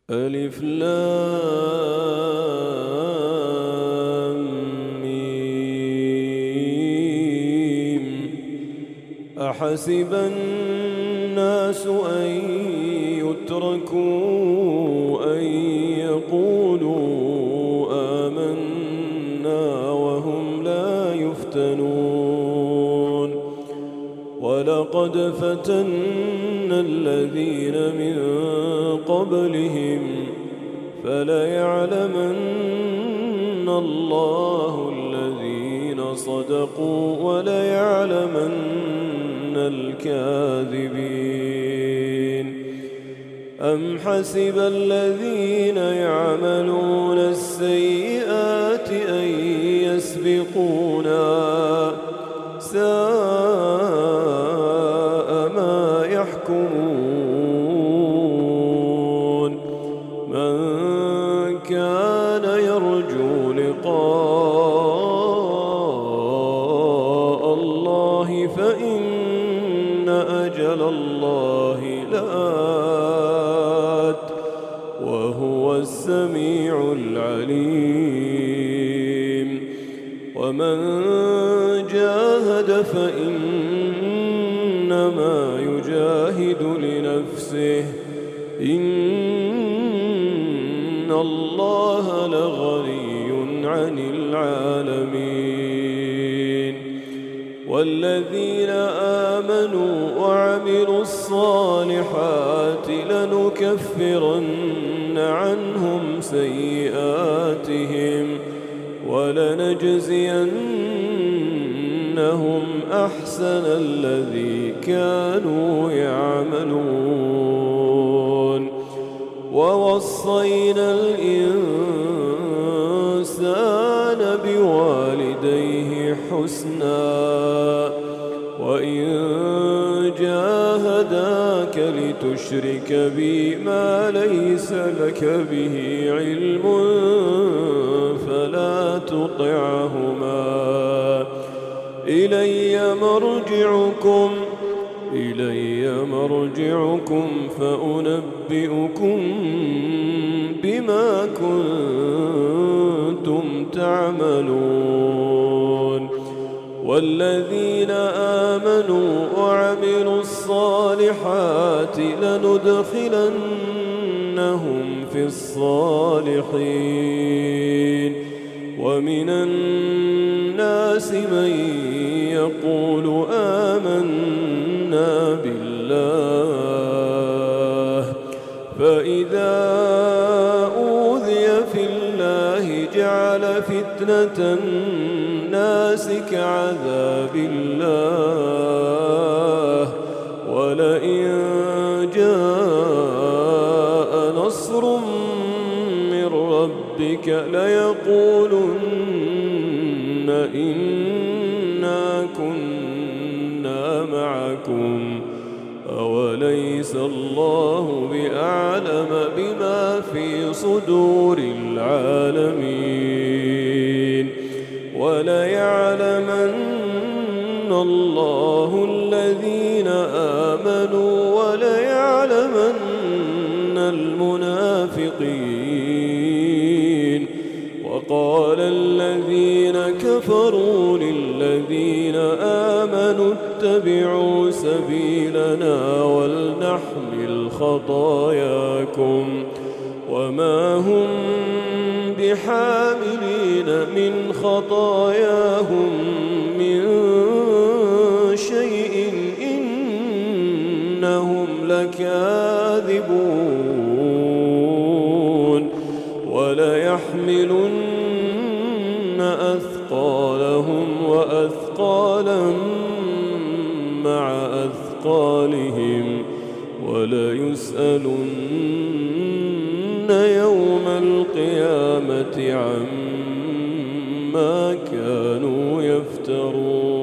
ألف لام ميم. أحسب الناس أن يتركوا أن يقولوا آمنا وهم لا يفتنون. ولقد فتنا الذين من قبلهم فليعلمن الله الذين صدقوا وليعلمن الكاذبين. أم حسب الذين يعملون السيئات أن يسبقونا ساء ما يحكمون. من كان يرجو لقاء الله فإن أجل الله لآت وهو السميع العليم. ومن جاهد فإنما يجاهد لنفسه إن الله لغني عن العالمين. والذين آمنوا وعملوا الصالحات لنكفرن عنهم سيئاتهم ولنجزينهم أحسن الذي كانوا يعملون. ووصينا الإنسان بوالديه حسنا وإن جاهداك لتشرك بي ما ليس لك به علم فلا تطعهما. إلي مرجعكم فأنبئكم بما كنتم تعملون. والذين آمنوا وعملوا الصالحات لندخلنهم في الصالحين. ومن الناس من يقول آمنا بالله فإذا أوذي في الله جعل فتنة الناس كعذاب الله ولئن جاء نصر من ربك ليقولن إنا كنا معكم أوليس الله بأعلم بما في صدور العالمين. وليعلمن الله الذين آمنوا وليعلمن المنافقين. وقال الذين كفروا للذين آمنوا اتبعوا سبيلنا ولنحمل خطاياكم وما هم بحاملين من خطاياهم من شيء إنهم لكاذبون. وليحملن أثقالهم وأثقالا مع أثقالهم وليسألن يوم القيامة عما كانوا يفترون.